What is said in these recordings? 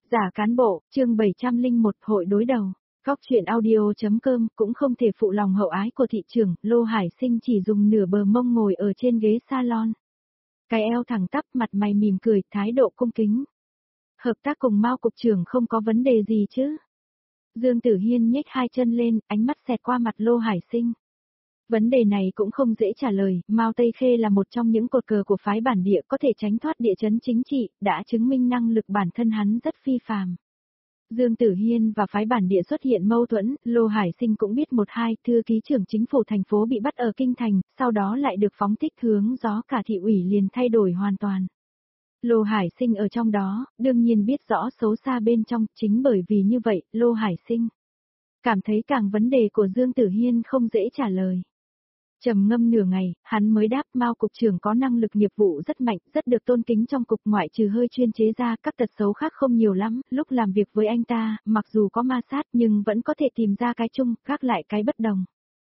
Giả cán bộ, chương 701 hội đối đầu. Góc chuyện audio.com cũng không thể phụ lòng hậu ái của thị trưởng, Lô Hải Sinh chỉ dùng nửa bờ mông ngồi ở trên ghế salon. Cái eo thẳng tắp, mặt mày mỉm cười, thái độ cung kính. Hợp tác cùng Mao cục trưởng không có vấn đề gì chứ? Dương Tử Hiên nhếch hai chân lên, ánh mắt xẹt qua mặt Lô Hải Sinh. Vấn đề này cũng không dễ trả lời, Mao Tây Khê là một trong những cột cờ của phái bản địa có thể tránh thoát địa chấn chính trị, đã chứng minh năng lực bản thân hắn rất phi phàm. Dương Tử Hiên và phái bản địa xuất hiện mâu thuẫn, Lô Hải Sinh cũng biết một hai, thư ký trưởng chính phủ thành phố bị bắt ở Kinh Thành, sau đó lại được phóng thích hướng gió cả thị ủy liền thay đổi hoàn toàn. Lô Hải Sinh ở trong đó, đương nhiên biết rõ xấu xa bên trong, chính bởi vì như vậy, Lô Hải Sinh cảm thấy càng vấn đề của Dương Tử Hiên không dễ trả lời. Trầm ngâm nửa ngày, hắn mới đáp Mao cục trưởng có năng lực nghiệp vụ rất mạnh, rất được tôn kính trong cục ngoại trừ hơi chuyên chế ra các tật xấu khác không nhiều lắm, lúc làm việc với anh ta, mặc dù có ma sát nhưng vẫn có thể tìm ra cái chung, khác lại cái bất đồng.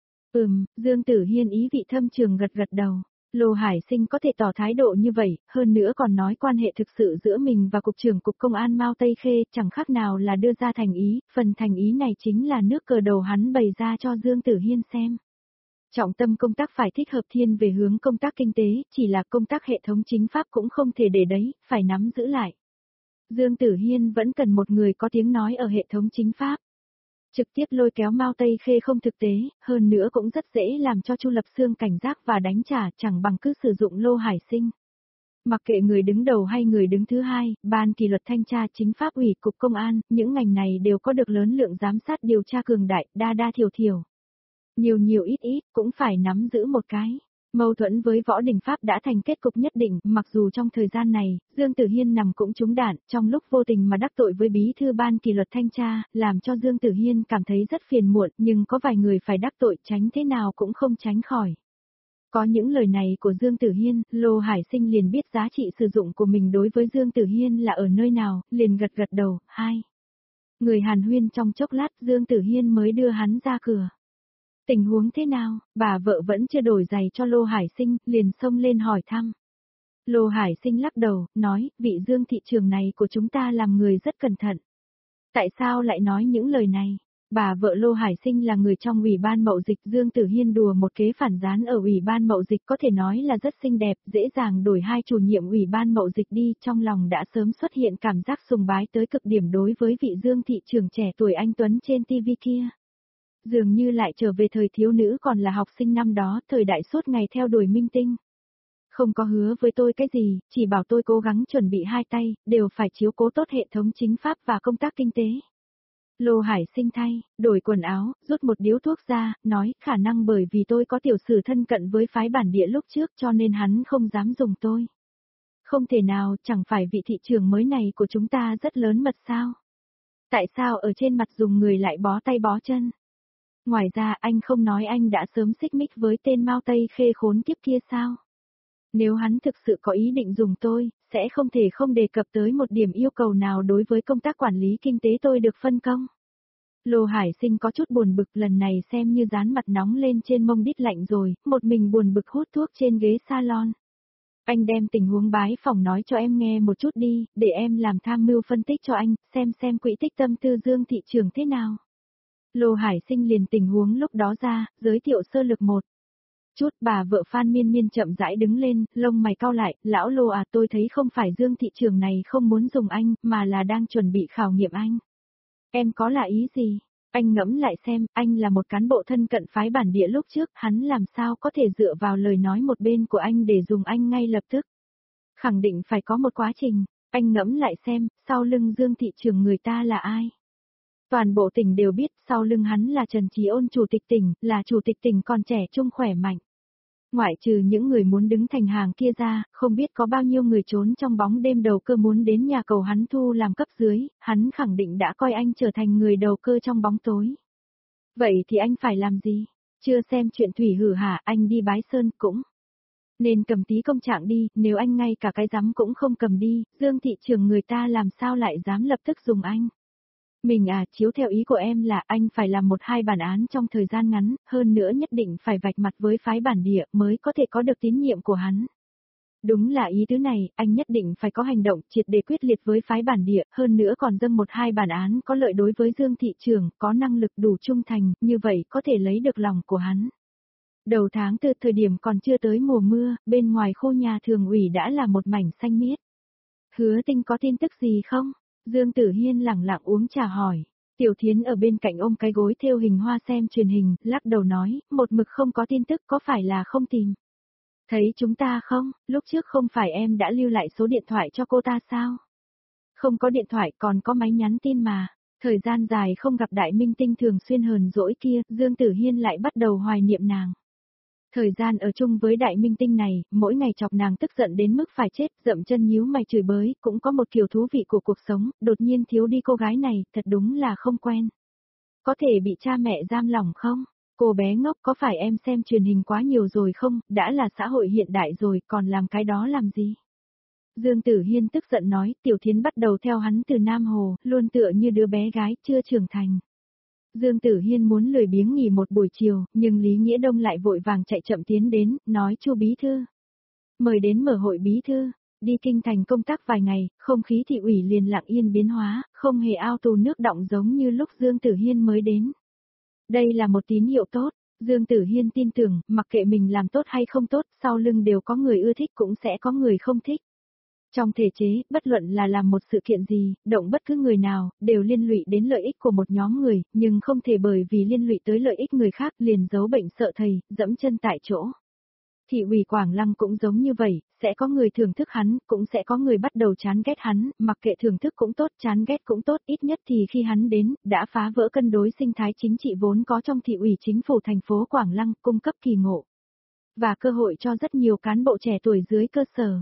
Dương Tử Hiên ý vị thâm trường gật gật đầu. Lô Hải Sinh có thể tỏ thái độ như vậy, hơn nữa còn nói quan hệ thực sự giữa mình và cục trưởng cục công an Mao Tây Khê chẳng khác nào là đưa ra thành ý, phần thành ý này chính là nước cờ đầu hắn bày ra cho Dương Tử Hiên xem. Trọng tâm công tác phải thích hợp thiên về hướng công tác kinh tế, chỉ là công tác hệ thống chính pháp cũng không thể để đấy, phải nắm giữ lại. Dương Tử Hiên vẫn cần một người có tiếng nói ở hệ thống chính pháp. Trực tiếp lôi kéo Mao Tây Khê không thực tế, hơn nữa cũng rất dễ làm cho Chu Lập Xương cảnh giác và đánh trả chẳng bằng cứ sử dụng Lô Hải Sinh. Mặc kệ người đứng đầu hay người đứng thứ hai, ban kỷ luật thanh tra chính pháp ủy cục công an, những ngành này đều có được lớn lượng giám sát điều tra cường đại, đa đa thiểu thiểu. Nhiều nhiều ít ít, cũng phải nắm giữ một cái. Mâu thuẫn với Võ Đình Pháp đã thành kết cục nhất định, mặc dù trong thời gian này, Dương Tử Hiên nằm cũng trúng đạn, trong lúc vô tình mà đắc tội với bí thư ban kỷ luật thanh tra, làm cho Dương Tử Hiên cảm thấy rất phiền muộn, nhưng có vài người phải đắc tội tránh thế nào cũng không tránh khỏi. Có những lời này của Dương Tử Hiên, Lô Hải Sinh liền biết giá trị sử dụng của mình đối với Dương Tử Hiên là ở nơi nào, liền gật gật đầu, hai. Người hàn huyên trong chốc lát, Dương Tử Hiên mới đưa hắn ra cửa. Tình huống thế nào, bà vợ vẫn chưa đổi giày cho Lô Hải Sinh, liền xông lên hỏi thăm. Lô Hải Sinh lắc đầu, nói, vị Dương thị trường này của chúng ta làm người rất cẩn thận. Tại sao lại nói những lời này? Bà vợ Lô Hải Sinh là người trong Ủy ban Mậu Dịch, Dương Tử Hiên đùa một kế phản gián ở Ủy ban Mậu Dịch có thể nói là rất xinh đẹp, dễ dàng đổi hai chủ nhiệm Ủy ban Mậu Dịch đi, trong lòng đã sớm xuất hiện cảm giác sùng bái tới cực điểm đối với vị Dương thị trường trẻ tuổi anh Tuấn trên TV kia. Dường như lại trở về thời thiếu nữ còn là học sinh năm đó, thời đại suốt ngày theo đuổi minh tinh. Không có hứa với tôi cái gì, chỉ bảo tôi cố gắng chuẩn bị hai tay, đều phải chiếu cố tốt hệ thống chính pháp và công tác kinh tế. Lô Hải Sinh thay, đổi quần áo, rút một điếu thuốc ra, nói, khả năng bởi vì tôi có tiểu sử thân cận với phái bản địa lúc trước cho nên hắn không dám dùng tôi. Không thể nào, chẳng phải vị thị trường mới này của chúng ta rất lớn mật sao? Tại sao ở trên mặt dùng người lại bó tay bó chân? Ngoài ra anh không nói anh đã sớm xích mích với tên Mao Tây Khê khốn kiếp kia sao? Nếu hắn thực sự có ý định dùng tôi, sẽ không thể không đề cập tới một điểm yêu cầu nào đối với công tác quản lý kinh tế tôi được phân công. Lô Hải Sinh có chút buồn bực, lần này xem như dán mặt nóng lên trên mông đít lạnh rồi, một mình buồn bực hút thuốc trên ghế salon. Anh đem tình huống bái phỏng nói cho em nghe một chút đi, để em làm tham mưu phân tích cho anh, xem quỹ tích tâm tư Dương thị trường thế nào. Lô Hải Sinh liền tình huống lúc đó ra, giới thiệu sơ lược một chút. Bà vợ Phan Miên Miên chậm rãi đứng lên, lông mày cau lại, lão Lô à, tôi thấy không phải Dương thị trường này không muốn dùng anh, mà là đang chuẩn bị khảo nghiệm anh. Em có là ý gì? Anh ngẫm lại xem, anh là một cán bộ thân cận phái bản địa lúc trước, hắn làm sao có thể dựa vào lời nói một bên của anh để dùng anh ngay lập tức. Khẳng định phải có một quá trình, anh ngẫm lại xem, sau lưng Dương thị trường người ta là ai? Toàn bộ tỉnh đều biết sau lưng hắn là Trần Chí Ôn chủ tịch tỉnh, là chủ tịch tỉnh còn trẻ trung khỏe mạnh. Ngoại trừ những người muốn đứng thành hàng kia ra, không biết có bao nhiêu người trốn trong bóng đêm đầu cơ muốn đến nhà cầu hắn thu làm cấp dưới, hắn khẳng định đã coi anh trở thành người đầu cơ trong bóng tối. Vậy thì anh phải làm gì? Chưa xem chuyện thủy hử hả, anh đi Bái Sơn cũng nên cầm tí công trạng đi, nếu anh ngay cả cái rắm cũng không cầm đi, Dương thị trường người ta làm sao lại dám lập tức dùng anh? Mình à, chiếu theo ý của em là anh phải làm một hai bản án trong thời gian ngắn, hơn nữa nhất định phải vạch mặt với phái bản địa mới có thể có được tín nhiệm của hắn. Đúng là ý tứ này, anh nhất định phải có hành động triệt để quyết liệt với phái bản địa, hơn nữa còn dâng một hai bản án có lợi đối với Dương thị trưởng, có năng lực đủ trung thành, như vậy có thể lấy được lòng của hắn. Đầu tháng từ thời điểm còn chưa tới mùa mưa, bên ngoài khu nhà thường ủy đã là một mảnh xanh miết. Hứa Tinh có tin tức gì không? Dương Tử Hiên lẳng lặng uống trà hỏi. Tiểu Thiến ở bên cạnh ôm cái gối thêu hình hoa xem truyền hình, lắc đầu nói, một mực không có tin tức có phải là không tìm. Thấy chúng ta không, lúc trước không phải em đã lưu lại số điện thoại cho cô ta sao? Không có điện thoại còn có máy nhắn tin mà. Thời gian dài không gặp đại minh tinh thường xuyên hờn dỗi kia, Dương Tử Hiên lại bắt đầu hoài niệm nàng. Thời gian ở chung với đại minh tinh này, mỗi ngày chọc nàng tức giận đến mức phải chết, dậm chân nhíu mày chửi bới, cũng có một kiểu thú vị của cuộc sống, đột nhiên thiếu đi cô gái này, thật đúng là không quen. Có thể bị cha mẹ giam lòng không? Cô bé ngốc có phải em xem truyền hình quá nhiều rồi không, đã là xã hội hiện đại rồi, còn làm cái đó làm gì? Dương Tử Hiên tức giận nói, Tiểu Thiến bắt đầu theo hắn từ Nam Hồ, luôn tựa như đứa bé gái chưa trưởng thành. Dương Tử Hiên muốn lười biếng nghỉ một buổi chiều, nhưng Lý Nghĩa Đông lại vội vàng chạy chậm tiến đến, nói Chu bí thư. Mời đến mở hội bí thư, đi kinh thành công tác vài ngày, không khí thị ủy liền lặng yên biến hóa, không hề ao tù nước đọng giống như lúc Dương Tử Hiên mới đến. Đây là một tín hiệu tốt, Dương Tử Hiên tin tưởng, mặc kệ mình làm tốt hay không tốt, sau lưng đều có người ưa thích cũng sẽ có người không thích. Trong thể chế, bất luận là làm một sự kiện gì, động bất cứ người nào, đều liên lụy đến lợi ích của một nhóm người, nhưng không thể bởi vì liên lụy tới lợi ích người khác liền giấu bệnh sợ thầy, dẫm chân tại chỗ. Thị ủy Quảng Lăng cũng giống như vậy, sẽ có người thưởng thức hắn, cũng sẽ có người bắt đầu chán ghét hắn, mặc kệ thưởng thức cũng tốt, chán ghét cũng tốt, ít nhất thì khi hắn đến, đã phá vỡ cân đối sinh thái chính trị vốn có trong thị ủy chính phủ thành phố Quảng Lăng, cung cấp kỳ ngộ và cơ hội cho rất nhiều cán bộ trẻ tuổi dưới cơ sở.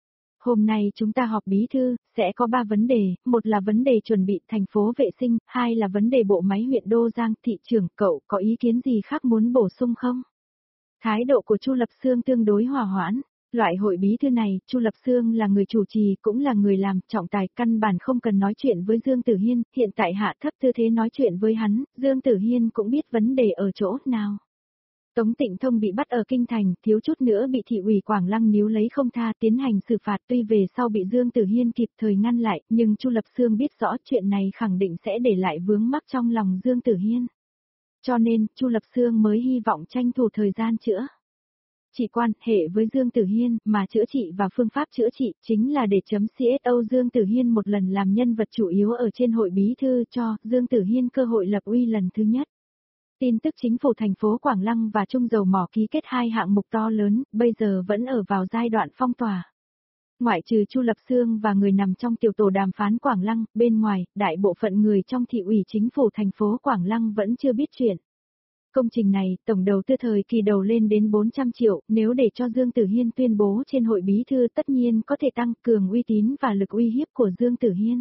Hôm nay chúng ta họp bí thư, sẽ có 3 vấn đề, một là vấn đề chuẩn bị thành phố vệ sinh, hai là vấn đề bộ máy huyện Đô Giang, thị trưởng, cậu có ý kiến gì khác muốn bổ sung không? Thái độ của Chu Lập Xương tương đối hòa hoãn. Loại hội bí thư này, Chu Lập Xương là người chủ trì cũng là người làm, trọng tài căn bản không cần nói chuyện với Dương Tử Hiên, hiện tại hạ thấp tư thế nói chuyện với hắn, Dương Tử Hiên cũng biết vấn đề ở chỗ nào. Tống Tịnh Thông bị bắt ở Kinh Thành, thiếu chút nữa bị thị ủy Quảng Lăng níu lấy không tha tiến hành xử phạt, tuy về sau bị Dương Tử Hiên kịp thời ngăn lại, nhưng Chu Lập Xương biết rõ chuyện này khẳng định sẽ để lại vướng mắc trong lòng Dương Tử Hiên. Cho nên, Chu Lập Xương mới hy vọng tranh thủ thời gian chữa trị quan hệ với Dương Tử Hiên, mà chữa trị và phương pháp chữa trị chính là để chấm CSO Dương Tử Hiên một lần làm nhân vật chủ yếu ở trên hội bí thư cho Dương Tử Hiên cơ hội lập uy lần thứ nhất. Tin tức chính phủ thành phố Quảng Lăng và Trung Dầu Mỏ ký kết 2 hạng mục to lớn, bây giờ vẫn ở vào giai đoạn phong tỏa. Ngoại trừ Chu Lập Xương và người nằm trong tiểu tổ đàm phán Quảng Lăng, bên ngoài, đại bộ phận người trong thị ủy chính phủ thành phố Quảng Lăng vẫn chưa biết chuyện. Công trình này, tổng đầu tư thời kỳ đầu lên đến 400 triệu, nếu để cho Dương Tử Hiên tuyên bố trên hội bí thư tất nhiên có thể tăng cường uy tín và lực uy hiếp của Dương Tử Hiên.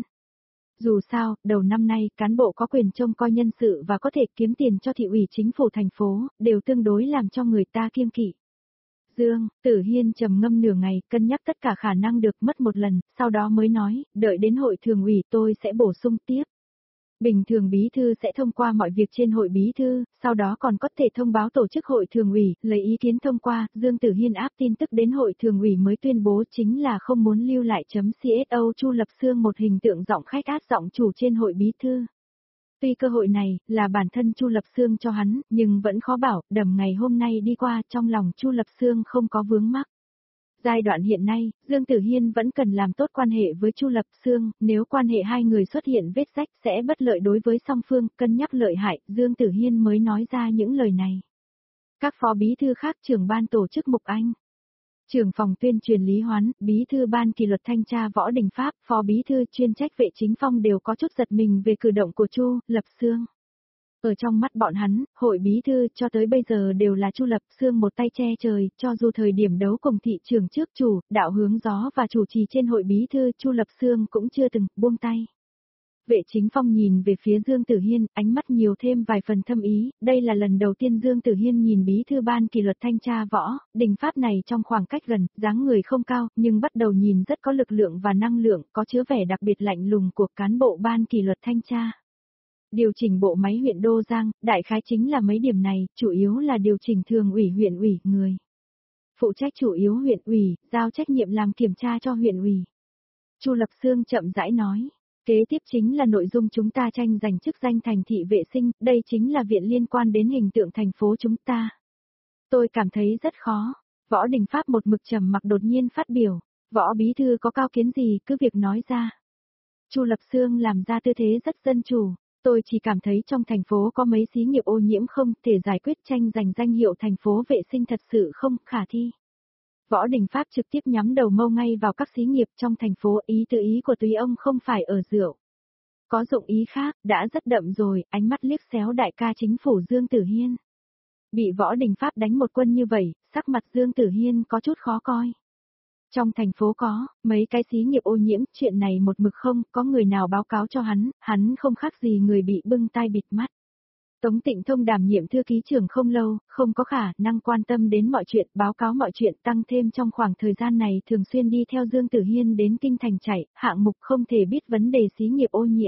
Dù sao, đầu năm nay, cán bộ có quyền trông coi nhân sự và có thể kiếm tiền cho thị ủy chính phủ thành phố, đều tương đối làm cho người ta kiêng kỵ. Dương Tử Hiên trầm ngâm nửa ngày, cân nhắc tất cả khả năng được mất một lần, sau đó mới nói, đợi đến hội thường ủy tôi sẽ bổ sung tiếp. Bình thường bí thư sẽ thông qua mọi việc trên hội bí thư, sau đó còn có thể thông báo tổ chức hội thường ủy, lấy ý kiến thông qua, Dương Tử Hiên áp tin tức đến hội thường ủy mới tuyên bố chính là không muốn lưu lại chấm CSO Chu Lập Xương một hình tượng giọng khách át giọng chủ trên hội bí thư. Tuy cơ hội này là bản thân Chu Lập Xương cho hắn, nhưng vẫn khó bảo, đầm ngày hôm nay đi qua trong lòng Chu Lập Xương không có vướng mắc. Giai đoạn hiện nay, Dương Tử Hiên vẫn cần làm tốt quan hệ với Chu Lập Xương, nếu quan hệ hai người xuất hiện vết rách sẽ bất lợi đối với song phương, cân nhắc lợi hại, Dương Tử Hiên mới nói ra những lời này. Các phó bí thư khác trưởng ban tổ chức Mục Anh, trưởng phòng tuyên truyền Lý Hoán, bí thư ban kỷ luật thanh tra Võ Đình Pháp, phó bí thư chuyên trách vệ chính Phong đều có chút giật mình về cử động của Chu Lập Xương. Ở trong mắt bọn hắn, hội bí thư cho tới bây giờ đều là Chu Lập Xương một tay che trời, cho dù thời điểm đấu cùng thị trường trước chủ, đạo hướng gió và chủ trì trên hội bí thư, Chu Lập Xương cũng chưa từng buông tay. Vệ chính Phong nhìn về phía Dương Tử Hiên, ánh mắt nhiều thêm vài phần thâm ý, đây là lần đầu tiên Dương Tử Hiên nhìn bí thư ban kỷ luật thanh tra Võ Đình Pháp này trong khoảng cách gần, dáng người không cao, nhưng bắt đầu nhìn rất có lực lượng và năng lượng, có chứa vẻ đặc biệt lạnh lùng của cán bộ ban kỷ luật thanh tra. Điều chỉnh bộ máy huyện Đô Giang, đại khái chính là mấy điểm này, chủ yếu là điều chỉnh thường ủy huyện ủy, người. phụ trách chủ yếu huyện ủy, giao trách nhiệm làm kiểm tra cho huyện ủy. Chu Lập Xương chậm rãi nói, kế tiếp chính là nội dung chúng ta tranh giành chức danh thành thị vệ sinh, đây chính là viện liên quan đến hình tượng thành phố chúng ta. Tôi cảm thấy rất khó. Võ Đình Pháp một mực trầm mặc đột nhiên phát biểu, Võ bí thư có cao kiến gì cứ việc nói ra. Chu Lập Xương làm ra tư thế rất dân chủ, tôi chỉ cảm thấy trong thành phố có mấy xí nghiệp ô nhiễm không thể giải quyết, tranh giành danh hiệu thành phố vệ sinh thật sự không khả thi. Võ Đình Pháp trực tiếp nhắm đầu mâu ngay vào các xí nghiệp trong thành phố, ý tự ý của Túy ông không phải ở rượu. Có dụng ý khác, đã rất đậm rồi, ánh mắt liếc xéo đại ca chính phủ Dương Tử Hiên. Bị Võ Đình Pháp đánh một quân như vậy, sắc mặt Dương Tử Hiên có chút khó coi. Trong thành phố có, mấy cái xí nghiệp ô nhiễm, chuyện này một mực không, có người nào báo cáo cho hắn không khác gì người bị bưng tai bịt mắt. Tống Tịnh Thông đảm nhiệm thư ký trưởng không lâu, không có khả năng quan tâm đến mọi chuyện, báo cáo mọi chuyện, tăng thêm trong khoảng thời gian này thường xuyên đi theo Dương Tử Hiên đến kinh thành chạy, hạng mục không thể biết vấn đề xí nghiệp ô nhiễm.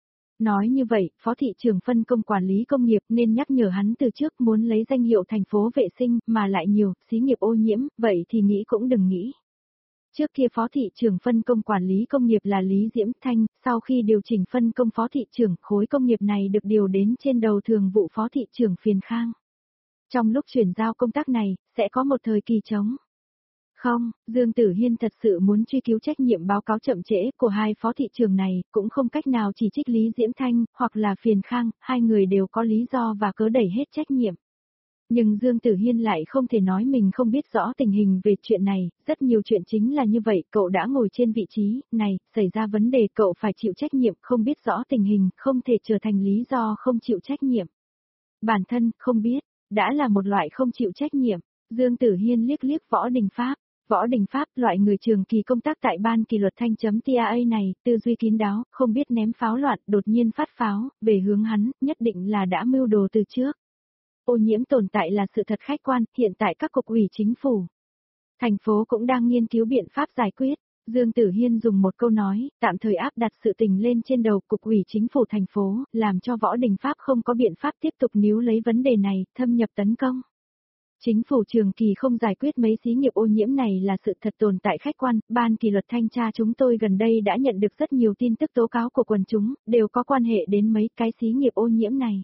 Nói như vậy, phó thị trưởng phân công quản lý công nghiệp nên nhắc nhở hắn từ trước muốn lấy danh hiệu thành phố vệ sinh mà lại nhiều, xí nghiệp ô nhiễm, vậy thì nghĩ cũng đừng nghĩ. Trước kia phó thị trưởng phân công quản lý công nghiệp là Lý Diễm Thanh, sau khi điều chỉnh phân công phó thị trưởng, khối công nghiệp này được điều đến trên đầu thường vụ phó thị trưởng Phiền Khang. Trong lúc chuyển giao công tác này, sẽ có một thời kỳ trống. Không, Dương Tử Hiên thật sự muốn truy cứu trách nhiệm báo cáo chậm trễ của hai phó thị trưởng này, cũng không cách nào chỉ trích Lý Diễm Thanh, hoặc là Phiền Khang, hai người đều có lý do và cớ đẩy hết trách nhiệm. Nhưng Dương Tử Hiên lại không thể nói mình không biết rõ tình hình về chuyện này, rất nhiều chuyện chính là như vậy, cậu đã ngồi trên vị trí này, xảy ra vấn đề cậu phải chịu trách nhiệm, không biết rõ tình hình, không thể trở thành lý do không chịu trách nhiệm. Bản thân, không biết, đã là một loại không chịu trách nhiệm. Dương Tử Hiên liếc liếc Võ Đình Pháp. Võ Đình Pháp, loại người trường kỳ công tác tại ban kỷ luật thanh.tia này, tư duy kín đáo, không biết ném pháo loạn, đột nhiên phát pháo, về hướng hắn, nhất định là đã mưu đồ từ trước. Ô nhiễm tồn tại là sự thật khách quan, hiện tại các cục ủy chính phủ, thành phố cũng đang nghiên cứu biện pháp giải quyết. Dương Tử Hiên dùng một câu nói, tạm thời áp đặt sự tình lên trên đầu cục ủy chính phủ thành phố, làm cho Võ Đình Pháp không có biện pháp tiếp tục níu lấy vấn đề này, thâm nhập tấn công. Chính phủ trường kỳ không giải quyết mấy xí nghiệp ô nhiễm này là sự thật tồn tại khách quan, ban kỷ luật thanh tra chúng tôi gần đây đã nhận được rất nhiều tin tức tố cáo của quần chúng, đều có quan hệ đến mấy cái xí nghiệp ô nhiễm này.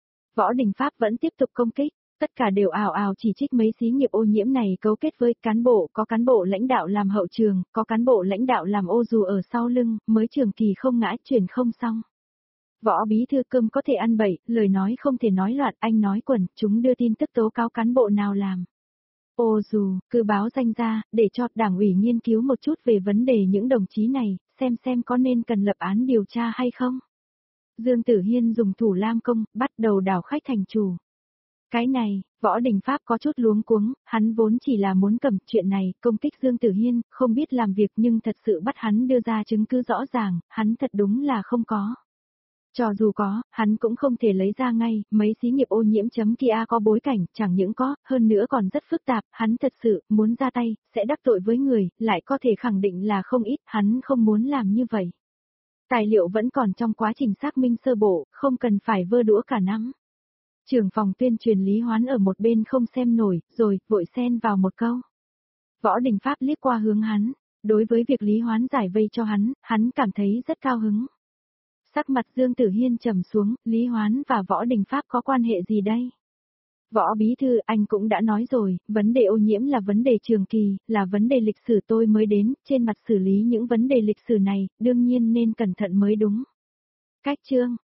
Võ Đình Pháp vẫn tiếp tục công kích, tất cả đều ào ào chỉ trích mấy xí nghiệp ô nhiễm này cấu kết với cán bộ, có cán bộ lãnh đạo làm hậu trường, có cán bộ lãnh đạo làm ô dù ở sau lưng, mới trường kỳ không ngã chuyển không xong. Võ bí thư cơm có thể ăn bậy, lời nói không thể nói loạn, anh nói quần, chúng đưa tin tức tố cáo cán bộ nào làm. Ô dù, cứ báo danh ra, để cho đảng ủy nghiên cứu một chút về vấn đề những đồng chí này, xem có nên cần lập án điều tra hay không. Dương Tử Hiên dùng thủ lam công, bắt đầu đảo khách thành chủ. Cái này, Võ Đình Pháp có chút luống cuống, hắn vốn chỉ là muốn cầm chuyện này, công kích Dương Tử Hiên, không biết làm việc nhưng thật sự bắt hắn đưa ra chứng cứ rõ ràng, hắn thật đúng là không có. Cho dù có, hắn cũng không thể lấy ra ngay, mấy xí nghiệp ô nhiễm kia có bối cảnh, chẳng những có, hơn nữa còn rất phức tạp, hắn thật sự, muốn ra tay, sẽ đắc tội với người, lại có thể khẳng định là không ít, hắn không muốn làm như vậy. Tài liệu vẫn còn trong quá trình xác minh sơ bộ, không cần phải vơ đũa cả nắm. Trưởng phòng tuyên truyền Lý Hoán ở một bên không xem nổi, rồi, vội xen vào một câu. Võ Đình Pháp liếc qua hướng hắn, đối với việc Lý Hoán giải vây cho hắn cảm thấy rất cao hứng. Sắc mặt Dương Tử Hiên trầm xuống, Lý Hoán và Võ Đình Pháp có quan hệ gì đây? Võ bí thư, anh cũng đã nói rồi, vấn đề ô nhiễm là vấn đề trường kỳ, là vấn đề lịch sử tôi mới đến, trên mặt xử lý những vấn đề lịch sử này, đương nhiên nên cẩn thận mới đúng. Cách chương